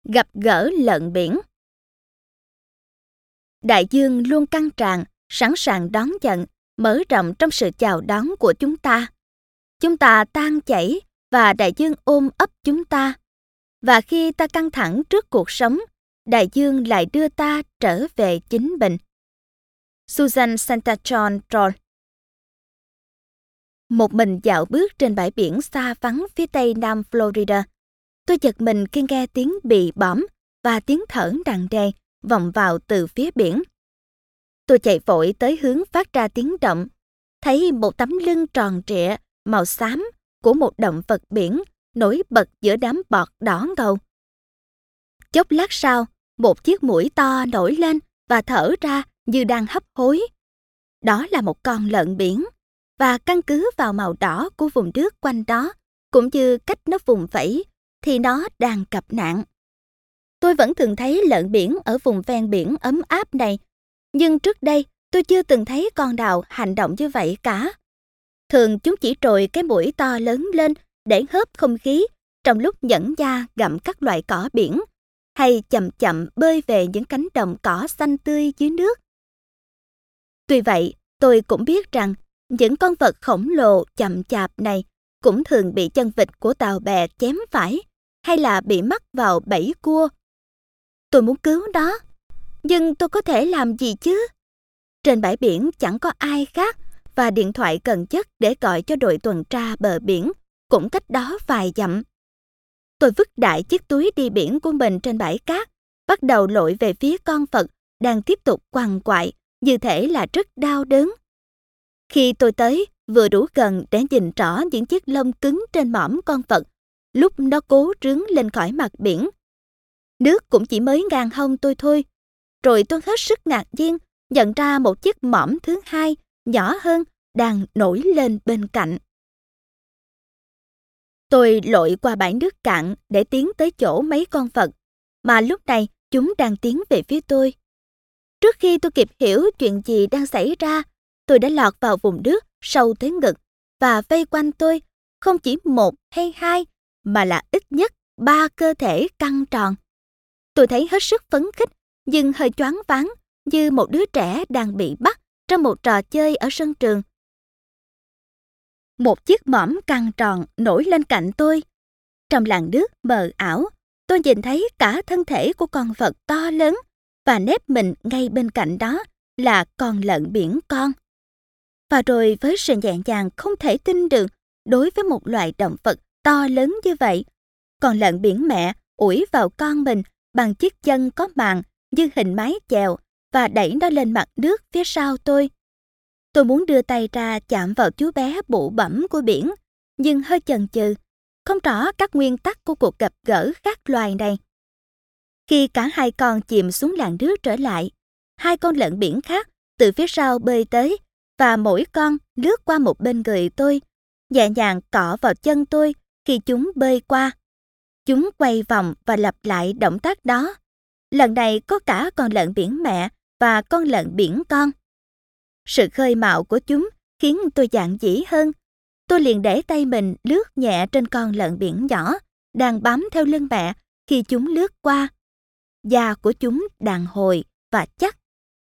Gặp gỡ lợn biển. Đại dương luôn căng tràn, sẵn sàng đón nhận, mở rộng trong sự chào đón của chúng ta. Chúng ta tan chảy và đại dương ôm ấp chúng ta. Và khi ta căng thẳng trước cuộc sống, đại dương lại đưa ta trở về chính mình. Susan Santachon Troll. Một mình dạo bước trên bãi biển xa vắng phía tây nam Florida, tôi giật mình khi nghe tiếng bị bõm và tiếng thở nặng nề vọng vào từ phía biển. Tôi chạy vội tới hướng phát ra tiếng động, thấy một tấm lưng tròn trịa màu xám của một động vật biển nổi bật giữa đám bọt đỏ ngầu. Chốc lát sau, một chiếc mũi to nổi lên và thở ra như đang hấp hối. Đó là một con lợn biển, và căn cứ vào màu đỏ của vùng nước quanh đó, cũng như cách nó vùng vẫy, thì nó đang gặp nạn. Tôi vẫn thường thấy lợn biển ở vùng ven biển ấm áp này, nhưng trước đây tôi chưa từng thấy con nào hành động như vậy cả. Thường chúng chỉ trồi cái mũi to lớn lên để hớp không khí trong lúc nhẫn nha gặm các loại cỏ biển, hay chậm chậm bơi về những cánh đồng cỏ xanh tươi dưới nước. Tuy vậy, tôi cũng biết rằng những con vật khổng lồ chậm chạp này cũng thường bị chân vịt của tàu bè chém phải, hay là bị mắc vào bẫy cua. Tôi muốn cứu nó, nhưng tôi có thể làm gì chứ? Trên bãi biển chẳng có ai khác, và điện thoại cần chất để gọi cho đội tuần tra bờ biển cũng cách đó vài dặm. Tôi vứt đại chiếc túi đi biển của mình trên bãi cát, bắt đầu lội về phía con vật đang tiếp tục quằn quại, như thể là rất đau đớn. Khi tôi tới, vừa đủ gần để nhìn rõ những chiếc lông cứng trên mõm con vật, lúc nó cố rướn lên khỏi mặt biển. Nước cũng chỉ mới ngang hông tôi thôi. Rồi tôi hết sức ngạc nhiên nhận ra một chiếc mõm thứ hai, nhỏ hơn, đang nổi lên bên cạnh. Tôi lội qua bãi nước cạn để tiến tới chỗ mấy con vật, mà lúc này chúng đang tiến về phía tôi. Trước khi tôi kịp hiểu chuyện gì đang xảy ra, tôi đã lọt vào vùng nước sâu tới ngực, và vây quanh tôi không chỉ một hay hai, mà là ít nhất 3 cơ thể căng tròn. Tôi thấy hết sức phấn khích, nhưng hơi choáng váng, như một đứa trẻ đang bị bắt trong một trò chơi ở sân trường. Một chiếc mõm căng tròn nổi lên cạnh tôi. Trong làn nước mờ ảo, tôi nhìn thấy cả thân thể của con vật to lớn, và nép mình ngay bên cạnh đó là con lợn biển con. Và rồi với sự nhẹ nhàng không thể tin được đối với một loài động vật to lớn như vậy, con lợn biển mẹ ủi vào con mình bằng chiếc chân có màng như hình mái chèo và đẩy nó lên mặt nước phía sau tôi. Tôi muốn đưa tay ra chạm vào chú bé bụ bẫm của biển, nhưng hơi chần chừ, không rõ các nguyên tắc của cuộc gặp gỡ khác loài này. Khi cả hai con chìm xuống làn nước trở lại, hai con lợn biển khác từ phía sau bơi tới, và mỗi con lướt qua một bên người tôi, nhẹ nhàng cọ vào chân tôi khi chúng bơi qua. Chúng quay vòng và lặp lại động tác đó. Lần này có cả con lợn biển mẹ và con lợn biển con. Sự khơi mào của chúng khiến tôi dạn dĩ hơn. Tôi liền để tay mình lướt nhẹ trên con lợn biển nhỏ, đang bám theo lưng mẹ khi chúng lướt qua. Da của chúng đàn hồi và chắc.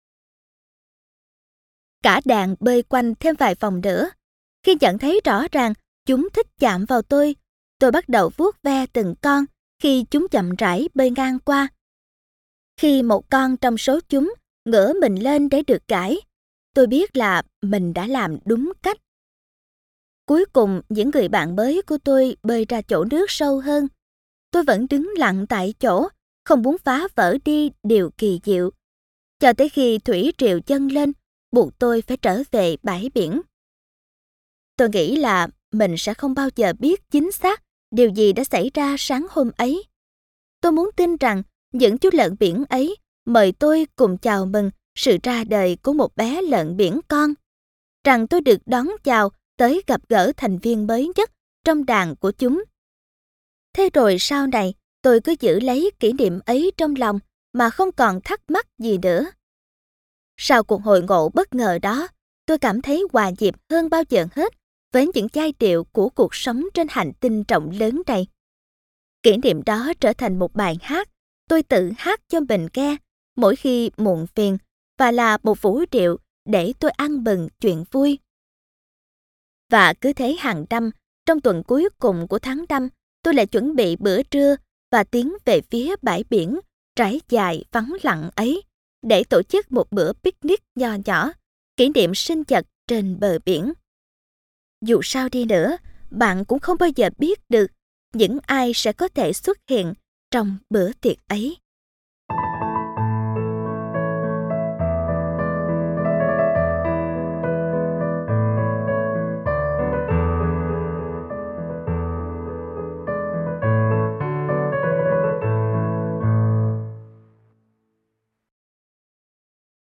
Cả đàn bơi quanh thêm vài vòng nữa. Khi nhận thấy rõ ràng chúng thích chạm vào tôi bắt đầu vuốt ve từng con khi chúng chậm rãi bơi ngang qua. Khi một con trong số chúng ngửa mình lên để được gãi, tôi biết là mình đã làm đúng cách. Cuối cùng, những người bạn mới của tôi bơi ra chỗ nước sâu hơn. Tôi vẫn đứng lặng tại chỗ, không muốn phá vỡ đi điều kỳ diệu, cho tới khi thủy triều dâng lên, buộc tôi phải trở về bãi biển. Tôi nghĩ là mình sẽ không bao giờ biết chính xác điều gì đã xảy ra sáng hôm ấy. Tôi muốn tin rằng những chú lợn biển ấy mời tôi cùng chào mừng sự ra đời của một bé lợn biển con, rằng tôi được đón chào tới gặp gỡ thành viên mới nhất trong đàn của chúng. Thế rồi sau này, tôi cứ giữ lấy kỷ niệm ấy trong lòng mà không còn thắc mắc gì nữa. Sau cuộc hội ngộ bất ngờ đó, tôi cảm thấy hòa nhịp hơn bao giờ hết với những giai điệu của cuộc sống trên hành tinh rộng lớn này. Kỷ niệm đó trở thành một bài hát tôi tự hát cho mình nghe mỗi khi muộn phiền và là một vũ điệu để tôi ăn mừng chuyện vui. Và cứ thế hàng năm, trong tuần cuối cùng của tháng 5, tôi lại chuẩn bị bữa trưa và tiến về phía bãi biển trải dài vắng lặng ấy để tổ chức một bữa picnic nho nhỏ, kỷ niệm sinh nhật trên bờ biển. Dù sao đi nữa, bạn cũng không bao giờ biết được những ai sẽ có thể xuất hiện trong bữa tiệc ấy.